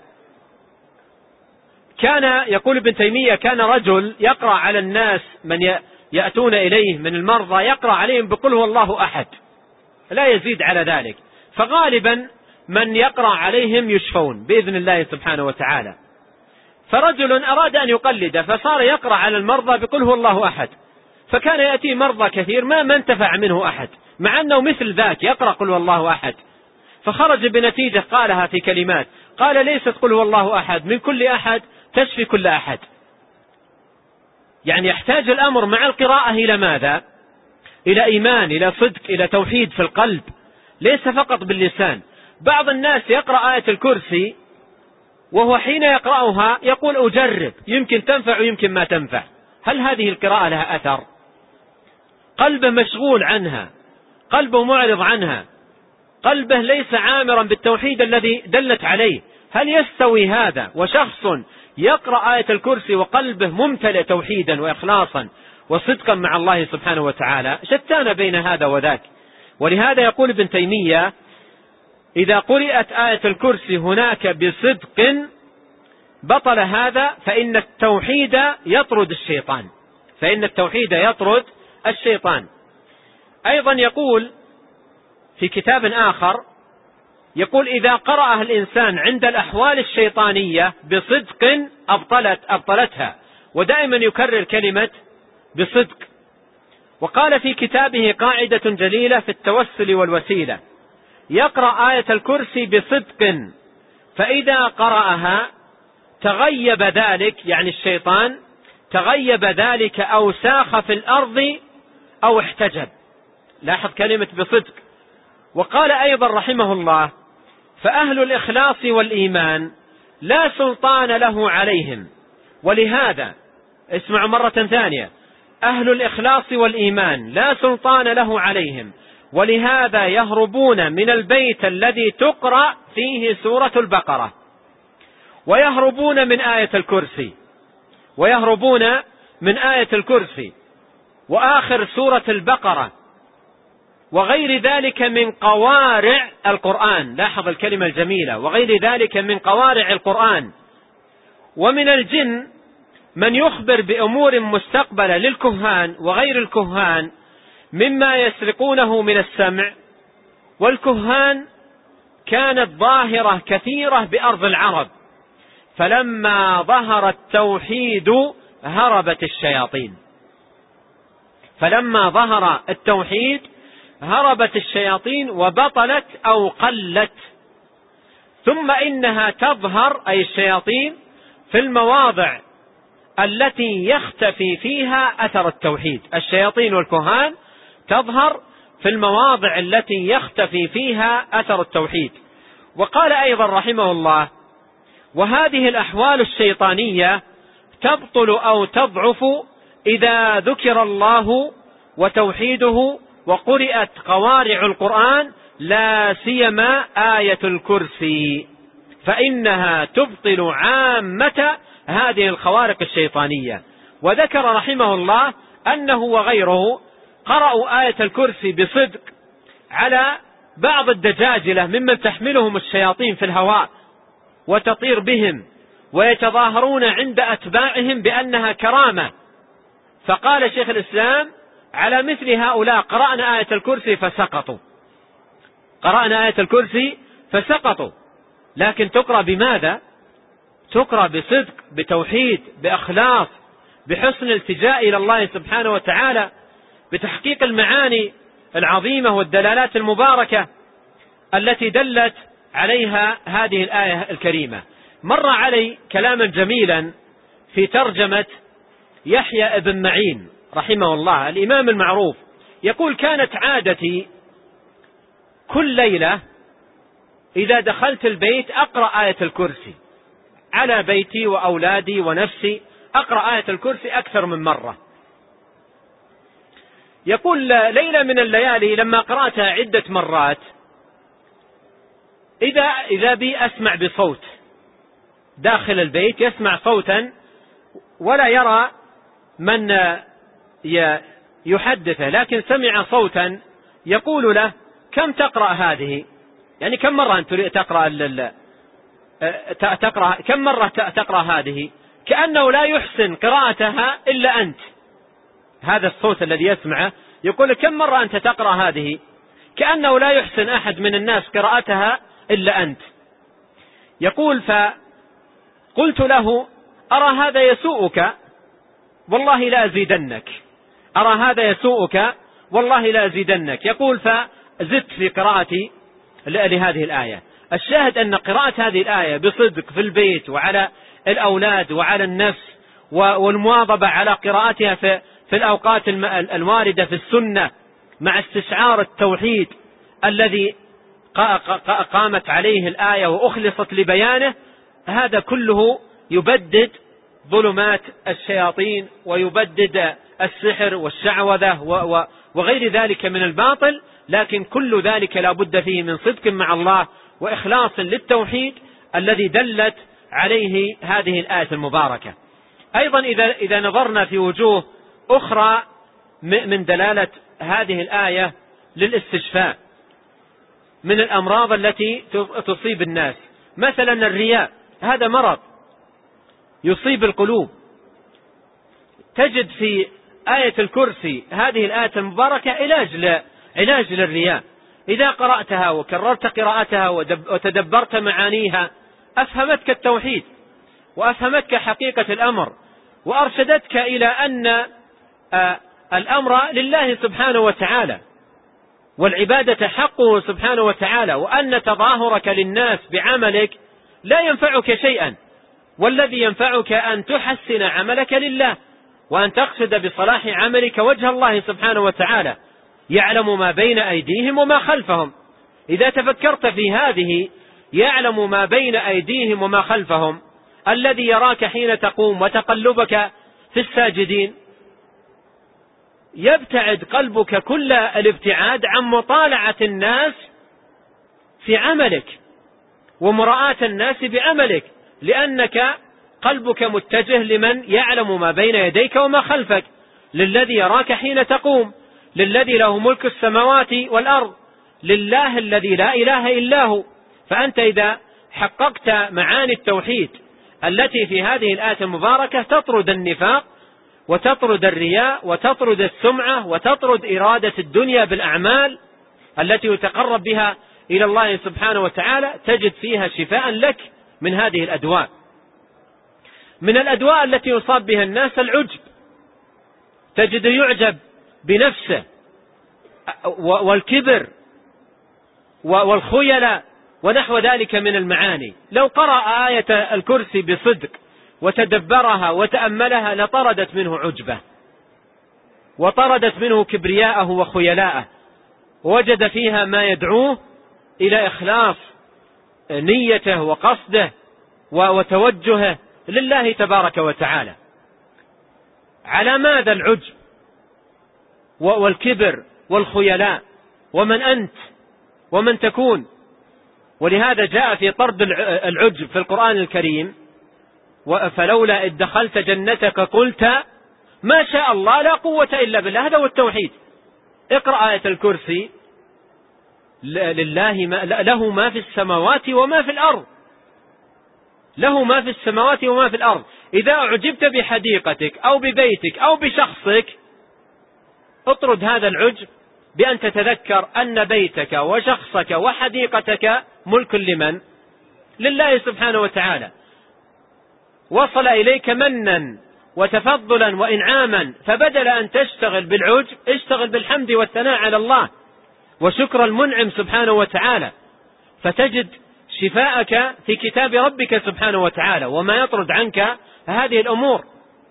كان يقول ابن تيمية: كان رجل يقرأ على الناس من يأتون إليه من المرضى، يقرأ عليهم بقل هو الله أحد، لا يزيد على ذلك، فغالبا من يقرأ عليهم يشفون بإذن الله سبحانه وتعالى. فرجل أراد أن يقلد فصار يقرأ على المرضى بقل هو الله أحد، فكان يأتي مرضى كثير ما من انتفع منه أحد، مع أنه مثل ذاك يقرأ قل هو الله أحد، فخرج بنتيجة قالها في كلمات، قال ليست قل هو الله أحد من كل أحد تشفي كل أحد. يعني يحتاج الأمر مع القراءة إلى ماذا؟ إلى إيمان، إلى صدق، إلى توحيد في القلب، ليس فقط باللسان. بعض الناس يقرأ آية الكرسي وهو حين يقرأها يقول أجرب يمكن تنفع ويمكن ما تنفع. هل هذه القراءة لها أثر؟ قلبه مشغول عنها، قلبه معرض عنها، قلبه ليس عامرا بالتوحيد الذي دلت عليه. هل يستوي هذا وشخص يقرأ آية الكرسي وقلبه ممتلئ توحيدا وإخلاصا وصدقا مع الله سبحانه وتعالى؟ شتان بين هذا وذاك. ولهذا يقول ابن تيمية إذا قرأت آية الكرسي هناك بصدق بطل هذا، فإن التوحيد يطرد الشيطان، فإن التوحيد يطرد الشيطان. أيضا يقول في كتاب آخر، يقول إذا قرأها الإنسان عند الأحوال الشيطانية بصدق أبطلت أبطلتها، ودائما يكرر كلمة بصدق. وقال في كتابه قاعدة جليلة في التوسل والوسيلة، يقرأ آية الكرسي بصدق، فإذا قرأها تغيب ذلك، يعني الشيطان تغيب ذلك أو ساخ في الأرض أو احتجب. لاحظ كلمة بصدق. وقال أيضا رحمه الله فأهل الإخلاص والإيمان لا سلطان له عليهم، ولهذا اسمعوا مرة ثانية، أهل الإخلاص والإيمان لا سلطان له عليهم، ولهذا يهربون من البيت الذي تقرأ فيه سورة البقرة، ويهربون من آية الكرسي، ويهربون من آية الكرسي وآخر سورة البقرة وغير ذلك من قوارع القرآن. لاحظ الكلمة الجميلة، وغير ذلك من قوارع القرآن. ومن الجن من يخبر بأمور مستقبلة للكهان وغير الكهان مما يسرقونه من السمع، والكهان كانت ظاهرة كثيرة بأرض العرب، فلما ظهر التوحيد هربت الشياطين، فلما ظهر التوحيد هربت الشياطين وبطلت أو قلت. ثم إنها تظهر أي الشياطين في المواضع التي يختفي فيها أثر التوحيد. الشياطين والكهان تظهر في المواضع التي يختفي فيها أثر التوحيد. وقال أيضا رحمه الله وهذه الأحوال الشيطانية تبطل أو تضعف إذا ذكر الله وتوحيده وقرأت قوارع القرآن، لا سيما آية الكرسي، فإنها تبطل عامة هذه الخوارق الشيطانية. وذكر رحمه الله أنه وغيره قرأوا آية الكرسي بصدق على بعض الدجاجلة ممن تحملهم الشياطين في الهواء وتطير بهم ويتظاهرون عند أتباعهم بأنها كرامة، فقال شيخ الإسلام على مثل هؤلاء قرأنا آية الكرسي فسقطوا، قرأنا آية الكرسي فسقطوا. لكن تقرأ بماذا؟ تقرأ بصدق، بتوحيد، بإخلاص، بحسن التجاء إلى الله سبحانه وتعالى، بتحقيق المعاني العظيمة والدلالات المباركة التي دلت عليها هذه الآية الكريمة. مر علي كلاما جميلا في ترجمة يحيى ابن معين رحمه الله، الإمام المعروف، يقول كانت عادتي كل ليلة إذا دخلت البيت أقرأ آية الكرسي على بيتي وأولادي ونفسي، أقرأ آية الكرسي أكثر من مرة. يقول ليلة من الليالي لما قرأتها عدة مرات إذا إذا بي أسمع بصوت داخل البيت، يسمع صوتا ولا يرى من يحدثه، لكن سمع صوتا يقول له كم تقرأ هذه؟ يعني كم مرة أنت تقرأ تقرأ كم مرة تقرأ هذه؟ كأنه لا يحسن قراءتها إلا أنت. هذا الصوت الذي يسمعه يقول كم مرة أنت تقرأ هذه؟ كأنه لا يحسن أحد من الناس قراءتها إلا أنت. يقول: فقلت له: أرى هذا يسوءك والله لا أزيدنك، أرى هذا يسوءك والله لا أزيدنك. يقول: فزدت في قراءتي لهذه الآية. الشاهد أن قراءة هذه الآية بصدق في البيت وعلى الأولاد وعلى النفس، والمواظبة على قراءتها في في الأوقات الواردة في السنة، مع استشعار التوحيد الذي قامت عليه الآية وأخلصت لبيانه، هذا كله يبدد ظلمات الشياطين ويبدد السحر والشعوذة وغير ذلك من الباطل. لكن كل ذلك لا بد فيه من صدق مع الله وإخلاص للتوحيد الذي دلت عليه هذه الآية المباركة. أيضا إذا إذا نظرنا في وجوه أخرى من دلالة هذه الآية للاستشفاء من الأمراض التي تصيب الناس، مثلا الرياء، هذا مرض يصيب القلوب. تجد في آية الكرسي هذه الآية المباركة علاج علاج للرياء. إذا قرأتها وكررت قراءتها وتدبرت معانيها أفهمتك التوحيد وأفهمتك حقيقة الأمر، وأرشدتك إلى أن الأمر لله سبحانه وتعالى، والعبادة حقه سبحانه وتعالى، وأن تظاهرك للناس بعملك لا ينفعك شيئا، والذي ينفعك أن تحسن عملك لله، وأن تقصد بصلاح عملك وجه الله سبحانه وتعالى، يعلم ما بين أيديهم وما خلفهم. إذا تفكرت في هذه، يعلم ما بين أيديهم وما خلفهم، الذي يراك حين تقوم وتقلبك في الساجدين، يبتعد قلبك كل الابتعاد عن مطالعة الناس في عملك ومراءة الناس بعملك، لأنك قلبك متجه لمن يعلم ما بين يديك وما خلفك، للذي يراك حين تقوم، للذي له ملك السماوات والأرض، لله الذي لا إله إلا هو. فأنت إذا حققت معاني التوحيد التي في هذه الآية المباركة تطرد النفاق وتطرد الرياء وتطرد السمعة وتطرد إرادة الدنيا بالأعمال التي يتقرب بها إلى الله سبحانه وتعالى، تجد فيها شفاء لك من هذه الأدواء. من الأدواء التي يصاب بها الناس العجب، تجد يعجب بنفسه، والكبر والخيلاء ونحو ذلك من المعاني. لو قرأ آية الكرسي بصدق وتدبرها وتأملها لطردت منه عجبه وطردت منه كبرياءه وخيلاءه، ووجد فيها ما يدعوه إلى إخلاص نيته وقصده وتوجهه لله تبارك وتعالى. على ماذا العجب والكبر والخيلاء؟ ومن أنت ومن تكون؟ ولهذا جاء في طرد العجب في القرآن الكريم: فلولا إذ دخلت جنتك قلت ما شاء الله لا قوة إلا بالله. هذا هو التوحيد. اقرأ آية الكرسي: لله ما له ما في السماوات وما في الأرض، له ما في السماوات وما في الأرض. إذا أعجبت بحديقتك أو ببيتك أو بشخصك، اطرد هذا العجب بأن تتذكر أن بيتك وشخصك وحديقتك ملك لمن؟ لله سبحانه وتعالى. وصل إليك منا وتفضلا وإنعاما، فبدل أن تشتغل بالعجب اشتغل بالحمد والثناء على الله وشكر المنعم سبحانه وتعالى، فتجد شفاءك في كتاب ربك سبحانه وتعالى وما يطرد عنك هذه الأمور.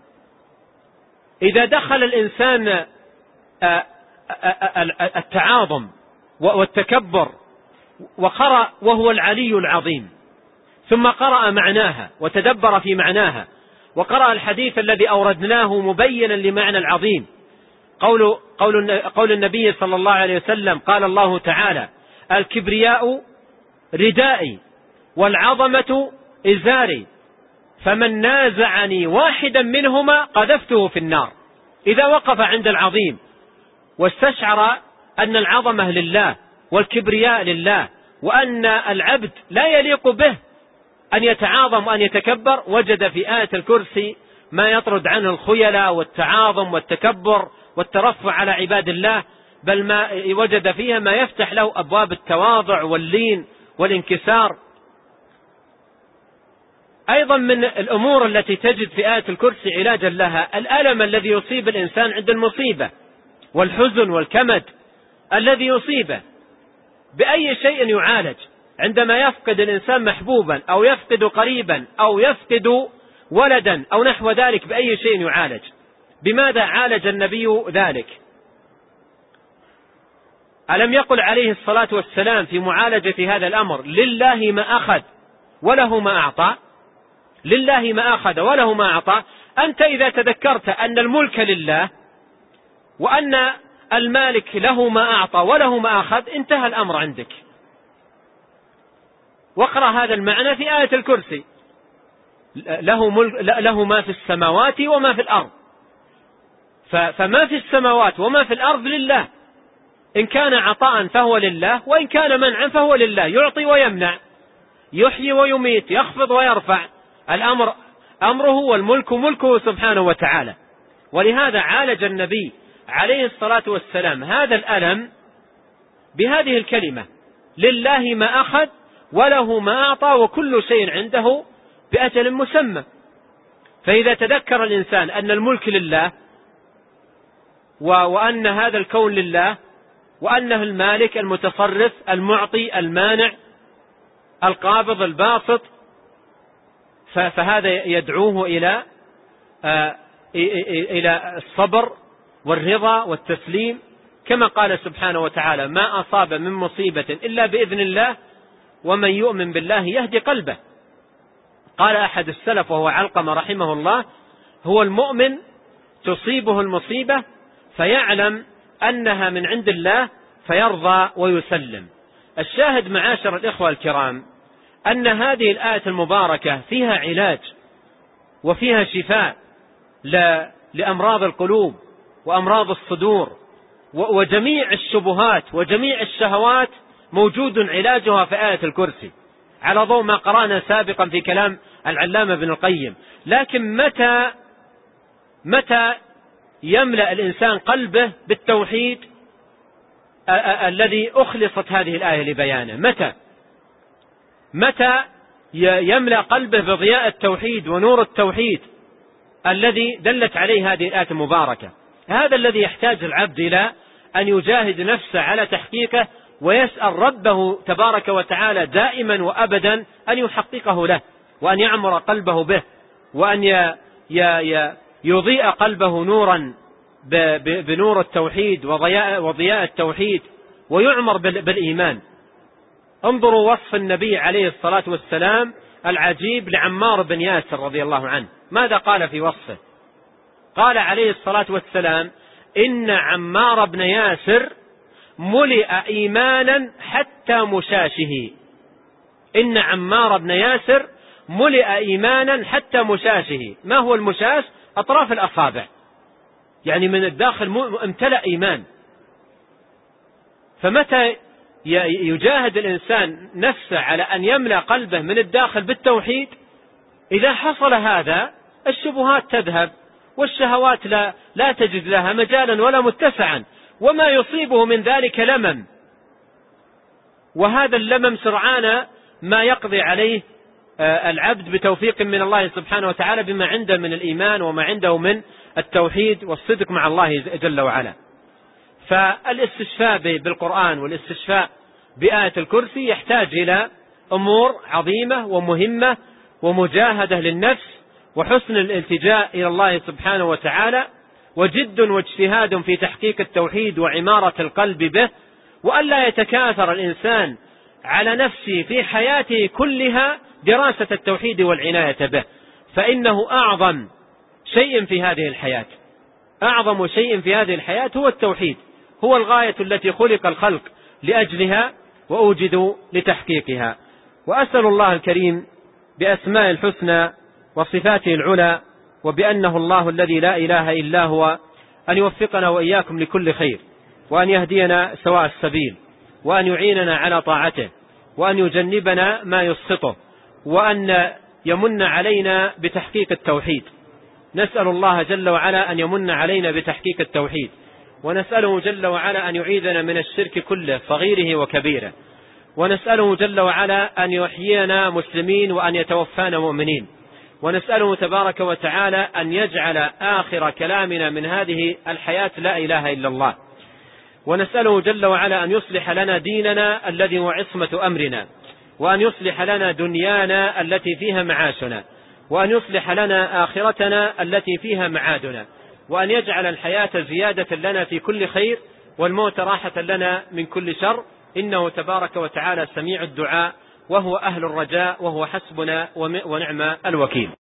إذا دخل الإنسان التعاظم والتكبر وقرأ وهو العلي العظيم، ثم قرأ معناها وتدبر في معناها، وقرأ الحديث الذي أوردناه مبينا لمعنى العظيم، قول, قول, قول النبي صلى الله عليه وسلم: قال الله تعالى: الكبرياء ردائي والعظمة إزاري، فمن نازعني واحدا منهما قذفته في النار. إذا وقف عند العظيم واستشعر أن العظمة لله والكبرياء لله، وأن العبد لا يليق به أن يتعاظم وأن يتكبر، وجد في آية الكرسي ما يطرد عنه الخيلاء والتعاظم والتكبر والترفع على عباد الله، بل ما وجد فيها ما يفتح له أبواب التواضع واللين والانكسار. أيضا من الأمور التي تجد في آية الكرسي علاجا لها الألم الذي يصيب الإنسان عند المصيبة، والحزن والكمد الذي يصيبه. بأي شيء يعالج؟ عندما يفقد الإنسان محبوبا أو يفقد قريبا أو يفقد ولدا أو نحو ذلك، بأي شيء يعالج؟ بماذا عالج النبي ذلك؟ ألم يقل عليه الصلاة والسلام في معالجة هذا الأمر: لله ما أخذ وله ما أعطى؟ لله ما أخذ وله ما أعطى. أنت إذا تذكرت أن الملك لله وأن المالك له ما أعطى وله ما أخذ، انتهى الأمر عندك. واقرأ هذا المعنى في آية الكرسي: له, ملك له ما في السماوات وما في الأرض. فما في السماوات وما في الأرض لله، إن كان عطاء فهو لله، وإن كان منعا فهو لله، يعطي ويمنع، يحيي ويميت، يخفض ويرفع، الأمر أمره والملك ملكه سبحانه وتعالى. ولهذا عالج النبي عليه الصلاة والسلام هذا الألم بهذه الكلمة: لله ما أخذ وله ما أعطى وكل شيء عنده بأجل مسمى. فإذا تذكر الإنسان أن الملك لله وأن هذا الكون لله وأنه المالك المتصرف المعطي المانع القابض الباسط، فهذا يدعوه إلى إلى الصبر والرضا والتسليم، كما قال سبحانه وتعالى: ما أصاب من مصيبة إلا بإذن الله ومن يؤمن بالله يهدي قلبه. قال أحد السلف وهو علقمة رحمه الله: هو المؤمن تصيبه المصيبة فيعلم أنها من عند الله فيرضى ويسلم. الشاهد معاشر الإخوة الكرام أن هذه الآية المباركة فيها علاج وفيها شفاء لأمراض القلوب وأمراض الصدور وجميع الشبهات وجميع الشهوات، موجود علاجها في آية الكرسي على ضوء ما قرأنا سابقا في كلام العلامة ابن القيم. لكن متى متى يملأ الإنسان قلبه بالتوحيد الذي أخلصت هذه الآية لبيانه؟ متى متى يملأ قلبه بضياء التوحيد ونور التوحيد الذي دلت عليه هذه الآية المباركة؟ هذا الذي يحتاج العبد إلى أن يجاهد نفسه على تحقيقه، ويسأل ربه تبارك وتعالى دائما وأبدا أن يحققه له، وأن يعمر قلبه به، وأن يضيء قلبه نورا بنور التوحيد وضياء التوحيد، ويعمر بالإيمان. انظروا وصف النبي عليه الصلاة والسلام العجيب لعمار بن ياسر رضي الله عنه، ماذا قال في وصفه؟ قال عليه الصلاة والسلام: إن عمار بن ياسر ملئ إيمانا حتى مشاشه. إن عمار بن ياسر ملئ إيمانا حتى مشاشه. ما هو المشاش؟ أطراف الأصابع، يعني من الداخل امتلأ إيمان. فمتى يجاهد الإنسان نفسه على أن يملأ قلبه من الداخل بالتوحيد؟ إذا حصل هذا الشبهات تذهب والشهوات لا, لا تجد لها مجالا ولا متسعا، وما يصيبه من ذلك لمم، وهذا اللمم سرعان ما يقضي عليه العبد بتوفيق من الله سبحانه وتعالى بما عنده من الإيمان وما عنده من التوحيد والصدق مع الله جل وعلا. فالاستشفاء بالقرآن والاستشفاء بآية الكرسي يحتاج إلى أمور عظيمة ومهمة، ومجاهدة للنفس، وحسن الالتجاء إلى الله سبحانه وتعالى، وجد واجتهاد في تحقيق التوحيد وعمارة القلب به، وألا يتكاثر الإنسان على نفسه في حياته كلها دراسة التوحيد والعناية به، فإنه أعظم شيء في هذه الحياة. أعظم شيء في هذه الحياة هو التوحيد، هو الغاية التي خلق الخلق لأجلها وأوجدوا لتحقيقها. وأسأل الله الكريم بأسماء الحسنى وصفاته العلى وبأنه الله الذي لا إله إلا هو أن يوفقنا وإياكم لكل خير، وأن يهدينا سواء السبيل، وأن يعيننا على طاعته، وأن يجنبنا ما يسخطه، وأن يمن علينا بتحقيق التوحيد. نسأل الله جل وعلا أن يمن علينا بتحقيق التوحيد، ونسأله جل وعلا أن يعيذنا من الشرك كله صغيره وكبيره، ونسأله جل وعلا أن يحيينا مسلمين وأن يتوفانا مؤمنين، ونسأله تبارك وتعالى أن يجعل آخر كلامنا من هذه الحياة لا إله إلا الله، ونسأله جل وعلا أن يصلح لنا ديننا الذي هو عصمة أمرنا، وأن يصلح لنا دنيانا التي فيها معاشنا، وأن يصلح لنا آخرتنا التي فيها معادنا، وأن يجعل الحياة زيادة لنا في كل خير والموت راحة لنا من كل شر، إنه تبارك وتعالى سميع الدعاء وهو أهل الرجاء وهو حسبنا ونعم الوكيل.